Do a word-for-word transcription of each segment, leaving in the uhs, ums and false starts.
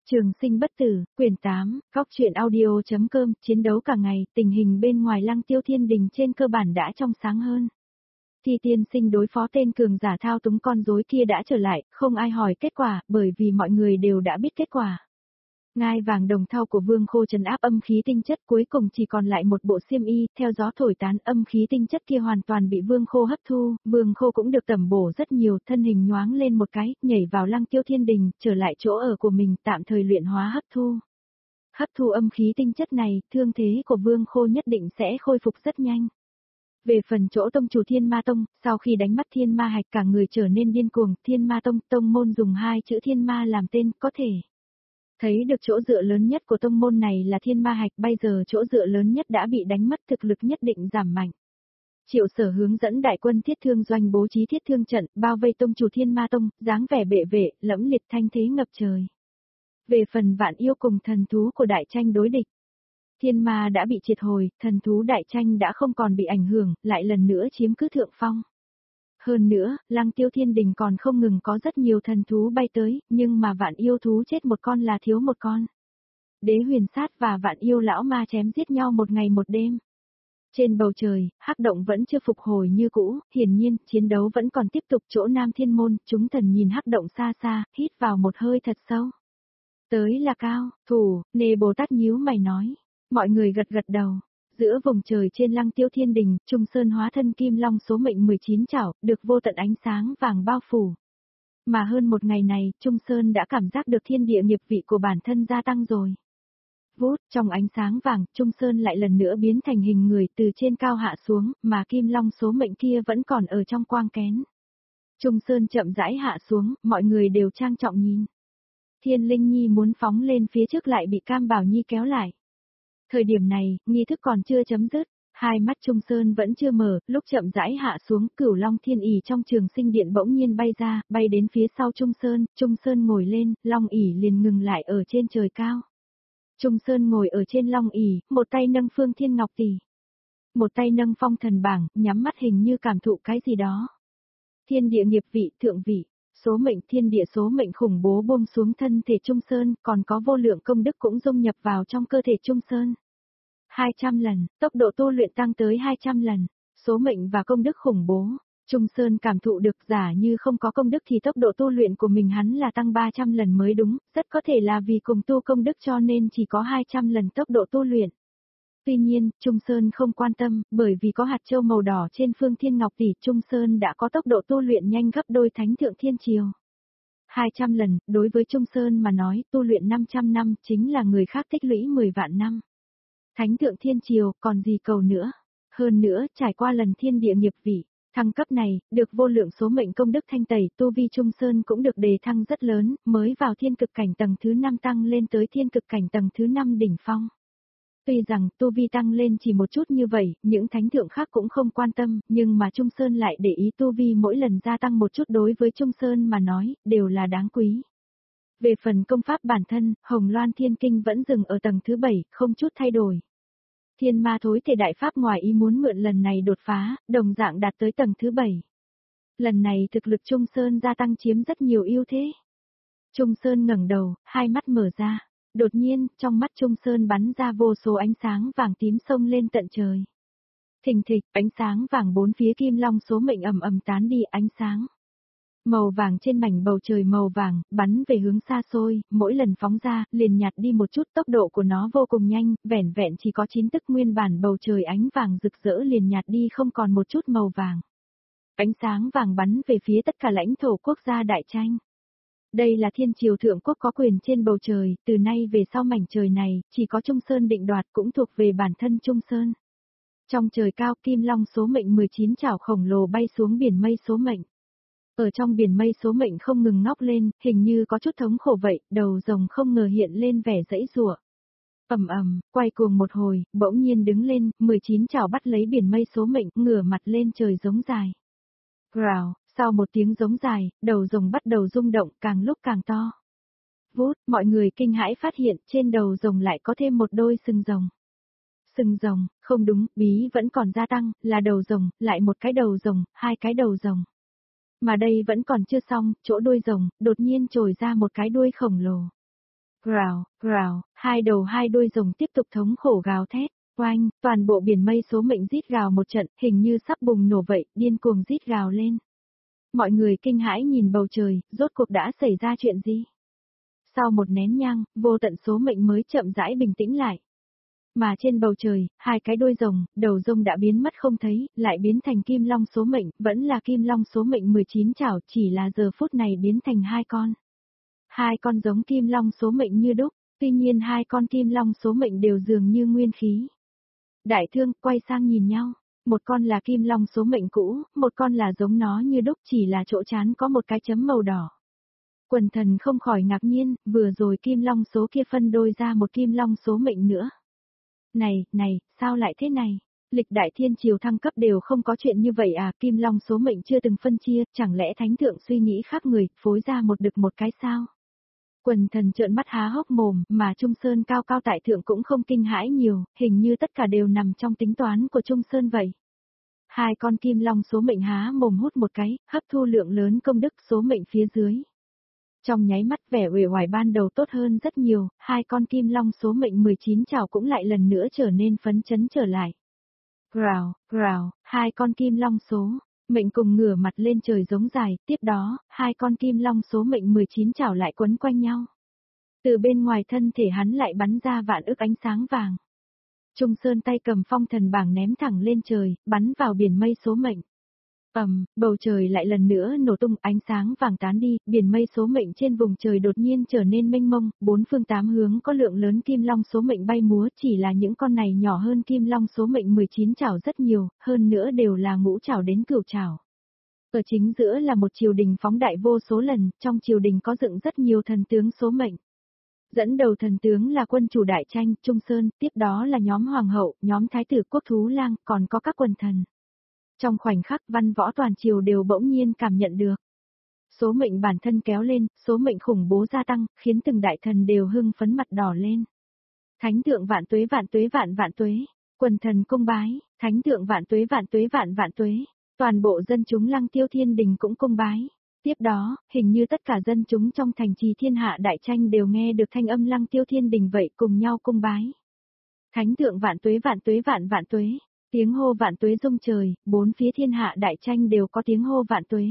Trường sinh bất tử, quyển tám, góc truyện audio.com, chiến đấu cả ngày, tình hình bên ngoài Lăng Tiêu Thiên Đình trên cơ bản đã trong sáng hơn. Thi tiên sinh đối phó tên cường giả thao túng con rối kia đã trở lại, không ai hỏi kết quả, bởi vì mọi người đều đã biết kết quả. Ngai vàng đồng thau của Vương Khô trấn áp âm khí tinh chất, cuối cùng chỉ còn lại một bộ xiêm y, theo gió thổi tán, âm khí tinh chất kia hoàn toàn bị Vương Khô hấp thu, Vương Khô cũng được tẩm bổ rất nhiều, thân hình nhoáng lên một cái, nhảy vào Lăng Tiêu Thiên Đình, trở lại chỗ ở của mình, tạm thời luyện hóa hấp thu. Hấp thu âm khí tinh chất này, thương thế của Vương Khô nhất định sẽ khôi phục rất nhanh. Về phần chỗ tông chủ Thiên Ma Tông, sau khi đánh mất Thiên Ma Hạch cả người trở nên điên cuồng, Thiên Ma Tông, tông môn dùng hai chữ Thiên Ma làm tên, có thể thấy được chỗ dựa lớn nhất của tông môn này là Thiên Ma Hạch, bây giờ chỗ dựa lớn nhất đã bị đánh mất, thực lực nhất định giảm mạnh. Triệu Sở hướng dẫn đại quân thiết thương doanh bố trí thiết thương trận, bao vây tông chủ Thiên Ma Tông, dáng vẻ bệ vệ, lẫm liệt thanh thế ngập trời. Về phần Vạn Yêu cùng thần thú của đại tranh đối địch, Thiên Ma đã bị triệt hồi, thần thú đại tranh đã không còn bị ảnh hưởng, lại lần nữa chiếm cứ thượng phong. Hơn nữa, Lăng Tiêu Thiên Đình còn không ngừng có rất nhiều thần thú bay tới, nhưng mà Vạn Yêu thú chết một con là thiếu một con. Đế Huyền Sát và Vạn Yêu lão ma chém giết nhau một ngày một đêm. Trên bầu trời, hắc động vẫn chưa phục hồi như cũ, hiển nhiên, chiến đấu vẫn còn tiếp tục. Chỗ Nam Thiên Môn, chúng thần nhìn hắc động xa xa, hít vào một hơi thật sâu. Tới là Cao, Thủ, Nê Bồ Tát nhíu mày nói. Mọi người gật gật đầu. Giữa vùng trời trên Lăng Tiêu Thiên Đình, Trung Sơn hóa thân Kim Long số mệnh mười chín chảo, được vô tận ánh sáng vàng bao phủ. Mà hơn một ngày này, Trung Sơn đã cảm giác được thiên địa nghiệp vị của bản thân gia tăng rồi. Vút, trong ánh sáng vàng, Trung Sơn lại lần nữa biến thành hình người từ trên cao hạ xuống, mà Kim Long số mệnh kia vẫn còn ở trong quang kén. Trung Sơn chậm rãi hạ xuống, mọi người đều trang trọng nhìn. Thiên Linh Nhi muốn phóng lên phía trước lại bị Cam Bảo Nhi kéo lại. Thời điểm này, nghi thức còn chưa chấm dứt, hai mắt Trung Sơn vẫn chưa mở, lúc chậm rãi hạ xuống, Cửu Long Thiên ỷ trong Trường Sinh Điện bỗng nhiên bay ra, bay đến phía sau Trung Sơn, Trung Sơn ngồi lên, Long ỷ liền ngừng lại ở trên trời cao. Trung Sơn ngồi ở trên Long ỷ, một tay nâng Phương Thiên Ngọc Tỷ, một tay nâng Phong Thần Bảng, nhắm mắt hình như cảm thụ cái gì đó. Thiên địa nghiệp vị, thượng vị, số mệnh, thiên địa số mệnh khủng bố buông xuống thân thể Trung Sơn, còn có vô lượng công đức cũng dung nhập vào trong cơ thể Trung Sơn. hai trăm lần, tốc độ tu luyện tăng tới hai trăm lần, số mệnh và công đức khủng bố. Trung Sơn cảm thụ được, giả như không có công đức thì tốc độ tu luyện của mình hắn là tăng ba trăm lần mới đúng, rất có thể là vì cùng tu công đức cho nên chỉ có hai trăm lần tốc độ tu luyện. Tuy nhiên, Trung Sơn không quan tâm, bởi vì có hạt châu màu đỏ trên Phương Thiên Ngọc Tỷ, Trung Sơn đã có tốc độ tu luyện nhanh gấp đôi Thánh Thượng Thiên Triều. hai trăm lần, đối với Trung Sơn mà nói, tu luyện năm trăm năm, chính là người khác tích lũy mười vạn năm. Thánh Thượng Thiên Triều, còn gì cầu nữa. Hơn nữa, trải qua lần thiên địa nghiệp vị, thăng cấp này, được vô lượng số mệnh công đức thanh tẩy, tu vi Trung Sơn cũng được đề thăng rất lớn, mới vào thiên cực cảnh tầng thứ năm tăng lên tới thiên cực cảnh tầng thứ năm đỉnh phong. Tuy rằng tu vi tăng lên chỉ một chút như vậy, những thánh thượng khác cũng không quan tâm, nhưng mà Trung Sơn lại để ý tu vi mỗi lần gia tăng một chút, đối với Trung Sơn mà nói, đều là đáng quý. Về phần công pháp bản thân, Hồng Loan Thiên Kinh vẫn dừng ở tầng thứ bảy, không chút thay đổi. Thiên Ma Thối Thể Đại Pháp ngoài ý muốn mượn lần này đột phá, đồng dạng đạt tới tầng thứ bảy. Lần này thực lực Trung Sơn gia tăng chiếm rất nhiều ưu thế. Trung Sơn ngẩng đầu, hai mắt mở ra. Đột nhiên, trong mắt Trung Sơn bắn ra vô số ánh sáng vàng tím xông lên tận trời. Thình thịch, ánh sáng vàng bốn phía Kim Long số mệnh ầm ầm tán đi, ánh sáng màu vàng trên mảnh bầu trời màu vàng, bắn về hướng xa xôi, mỗi lần phóng ra, liền nhạt đi một chút, tốc độ của nó vô cùng nhanh, vẻn vẹn chỉ có chín tức nguyên bản bầu trời ánh vàng rực rỡ liền nhạt đi không còn một chút màu vàng. Ánh sáng vàng bắn về phía tất cả lãnh thổ quốc gia đại tranh. Đây là thiên triều thượng quốc có quyền trên bầu trời, từ nay về sau mảnh trời này, chỉ có Trung Sơn định đoạt cũng thuộc về bản thân Trung Sơn. Trong trời cao, Kim Long số mệnh mười chín chảo khổng lồ bay xuống biển mây số mệnh. Ở trong biển mây số mệnh không ngừng ngóc lên, hình như có chút thống khổ vậy, đầu rồng không ngờ hiện lên vẻ dãy giụa. Ầm ầm, quay cuồng một hồi, bỗng nhiên đứng lên, mười chín chảo bắt lấy biển mây số mệnh, ngửa mặt lên trời giống dài. Growl. Sau một tiếng giống dài, đầu rồng bắt đầu rung động, càng lúc càng to. Vút, mọi người kinh hãi phát hiện trên đầu rồng lại có thêm một đôi sừng rồng. Sừng rồng, không đúng, bí vẫn còn gia tăng, là đầu rồng, lại một cái đầu rồng, hai cái đầu rồng. Mà đây vẫn còn chưa xong, chỗ đuôi rồng, đột nhiên trồi ra một cái đuôi khổng lồ. Rào, rào, hai đầu hai đuôi rồng tiếp tục thống khổ gào thét. Oanh, toàn bộ biển mây số mệnh rít gào một trận, hình như sắp bùng nổ vậy, điên cuồng rít gào lên. Mọi người kinh hãi nhìn bầu trời, rốt cuộc đã xảy ra chuyện gì? Sau một nén nhang, vô tận số mệnh mới chậm rãi bình tĩnh lại. Mà trên bầu trời, hai cái đuôi rồng, đầu rồng đã biến mất không thấy, lại biến thành kim long số mệnh, vẫn là kim long số mệnh mười chín chảo, chỉ là giờ phút này biến thành hai con. Hai con giống kim long số mệnh như đúc, tuy nhiên hai con kim long số mệnh đều dường như nguyên khí. Đại thương quay sang nhìn nhau, một con là kim long số mệnh cũ, một con là giống nó như đúc, chỉ là chỗ trán có một cái chấm màu đỏ. Quần thần không khỏi ngạc nhiên, vừa rồi kim long số kia phân đôi ra một kim long số mệnh nữa. Này, này, sao lại thế này? Lịch đại thiên triều thăng cấp đều không có chuyện như vậy à, kim long số mệnh chưa từng phân chia, chẳng lẽ thánh thượng suy nghĩ khác người, phối ra một đực một cái sao? Quần thần trợn mắt há hốc mồm, mà Trung Sơn cao cao tại thượng cũng không kinh hãi nhiều, hình như tất cả đều nằm trong tính toán của Trung Sơn vậy. Hai con kim long số mệnh há mồm hút một cái, hấp thu lượng lớn công đức số mệnh phía dưới. Trong nháy mắt vẻ uể oải ban đầu tốt hơn rất nhiều, hai con kim long số mệnh mười chín chảo cũng lại lần nữa trở nên phấn chấn trở lại. Rào, rào, hai con kim long số mệnh cùng ngửa mặt lên trời giống dài, tiếp đó, hai con kim long số mệnh mười chín chảo lại quấn quanh nhau. Từ bên ngoài thân thể hắn lại bắn ra vạn ức ánh sáng vàng. Trung Sơn tay cầm phong thần bảng ném thẳng lên trời, bắn vào biển mây số mệnh. Ầm, bầu trời lại lần nữa nổ tung, ánh sáng vàng tán đi, biển mây số mệnh trên vùng trời đột nhiên trở nên mênh mông, bốn phương tám hướng có lượng lớn kim long số mệnh bay múa, chỉ là những con này nhỏ hơn kim long số mệnh mười chín chảo rất nhiều, hơn nữa đều là ngũ chảo đến cửu chảo. Ở chính giữa là một triều đình phóng đại vô số lần, trong triều đình có dựng rất nhiều thần tướng số mệnh. Dẫn đầu thần tướng là quân chủ Đại Tranh, Trung Sơn, tiếp đó là nhóm hoàng hậu, nhóm thái tử quốc thú lang, còn có các quần thần. Trong khoảnh khắc văn võ toàn triều đều bỗng nhiên cảm nhận được. Số mệnh bản thân kéo lên, số mệnh khủng bố gia tăng, khiến từng đại thần đều hưng phấn mặt đỏ lên. Thánh thượng vạn tuế vạn tuế vạn vạn tuế, quần thần cung bái, thánh thượng vạn tuế vạn tuế vạn vạn tuế, toàn bộ dân chúng Lăng Tiêu Thiên Đình cũng cung bái. Tiếp đó, hình như tất cả dân chúng trong thành trì Thiên Hạ Đại Tranh đều nghe được thanh âm Lăng Tiêu Thiên Đình vậy, cùng nhau cung bái. Thánh thượng vạn tuế vạn tuế vạn vạn tuế. Tiếng hô vạn tuế rung trời, bốn phía Thiên Hạ Đại Tranh đều có tiếng hô vạn tuế.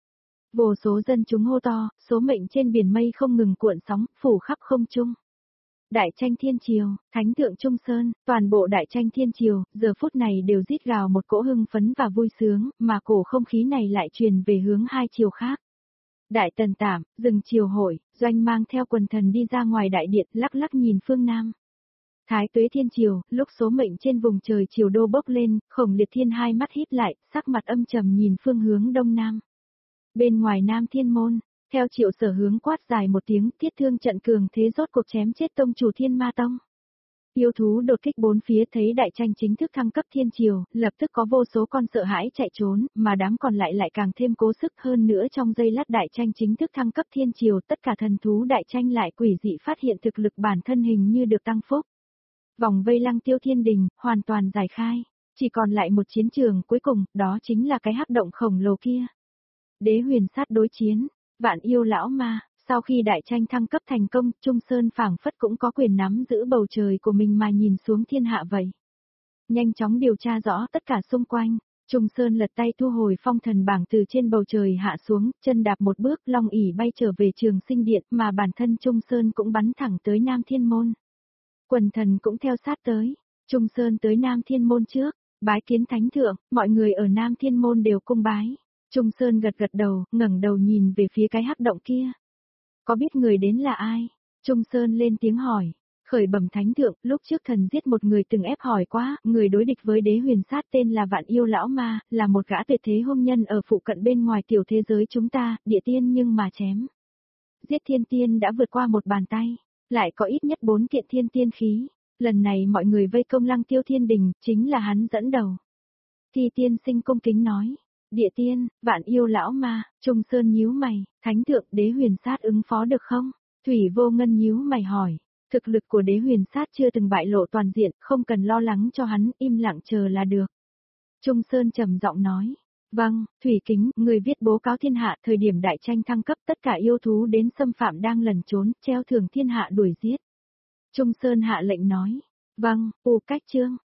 Vô số dân chúng hô to, số mệnh trên biển mây không ngừng cuộn sóng, phủ khắp không trung. Đại Tranh Thiên Triều, Thánh thượng Trung Sơn, toàn bộ Đại Tranh Thiên Triều, giờ phút này đều rít gào một cỗ hưng phấn và vui sướng, mà cổ không khí này lại truyền về hướng hai chiều khác. Đại Tần Tạm, dừng triều hội, Doanh mang theo quần thần đi ra ngoài đại điện, lắc lắc nhìn phương Nam. Thái Tuế Thiên Triều, lúc số mệnh trên vùng trời triều đô bốc lên, Khổng Liệt Thiên hai mắt híp lại, sắc mặt âm trầm nhìn phương hướng đông nam. Bên ngoài Nam Thiên Môn, theo Triệu Sở hướng quát dài một tiếng, tiết thương trận cường thế rốt cuộc chém chết tông chủ Thiên Ma Tông. Yêu thú đột kích bốn phía thấy Đại Tranh chính thức thăng cấp Thiên Triều, lập tức có vô số con sợ hãi chạy trốn, mà đám còn lại lại càng thêm cố sức hơn nữa. Trong giây lát Đại Tranh chính thức thăng cấp Thiên Triều, tất cả thần thú Đại Tranh lại quỷ dị phát hiện thực lực bản thân hình như được tăng phúc. Vòng vây Lăng Tiêu Thiên Đình, hoàn toàn giải khai, chỉ còn lại một chiến trường cuối cùng, đó chính là cái hắc động khổng lồ kia. Đế huyền sát đối chiến, vạn yêu lão ma, sau khi Đại Tranh thăng cấp thành công, Trung Sơn phảng phất cũng có quyền nắm giữ bầu trời của mình mà nhìn xuống thiên hạ vậy. Nhanh chóng điều tra rõ tất cả xung quanh, Trung Sơn lật tay thu hồi phong thần bảng từ trên bầu trời hạ xuống, chân đạp một bước long ỷ bay trở về Trường Sinh Điện, mà bản thân Trung Sơn cũng bắn thẳng tới Nam Thiên Môn. Quần thần cũng theo sát tới, Trung Sơn tới Nam Thiên Môn trước, bái kiến thánh thượng, mọi người ở Nam Thiên Môn đều cung bái. Trung Sơn gật gật đầu, ngẩng đầu nhìn về phía cái hắc động kia. Có biết người đến là ai? Trung Sơn lên tiếng hỏi, khởi bẩm thánh thượng, lúc trước thần giết một người từng ép hỏi quá, người đối địch với đế huyền sát tên là Vạn Yêu Lão Ma, là một gã tuyệt thế hung nhân ở phụ cận bên ngoài tiểu thế giới chúng ta, địa tiên nhưng mà chém. Giết thiên tiên đã vượt qua một bàn tay. Lại có ít nhất bốn kiện thiên tiên khí, lần này mọi người vây công Lăng Tiêu Thiên Đình, chính là hắn dẫn đầu. Thi tiên sinh cung kính nói, địa tiên, Vạn Yêu Lão Ma, Trung Sơn nhíu mày, thánh thượng đế huyền sát ứng phó được không? Thủy Vô Ngân nhíu mày hỏi, thực lực của đế huyền sát chưa từng bại lộ toàn diện, không cần lo lắng cho hắn, im lặng chờ là được. Trung Sơn trầm giọng nói, Vâng, Thủy Kính, người viết bố cáo thiên hạ thời điểm đại tranh thăng cấp tất cả yêu thú đến xâm phạm đang lẩn trốn, treo thưởng thiên hạ đuổi giết. Trung Sơn hạ lệnh nói. Vâng, U Cách Trương.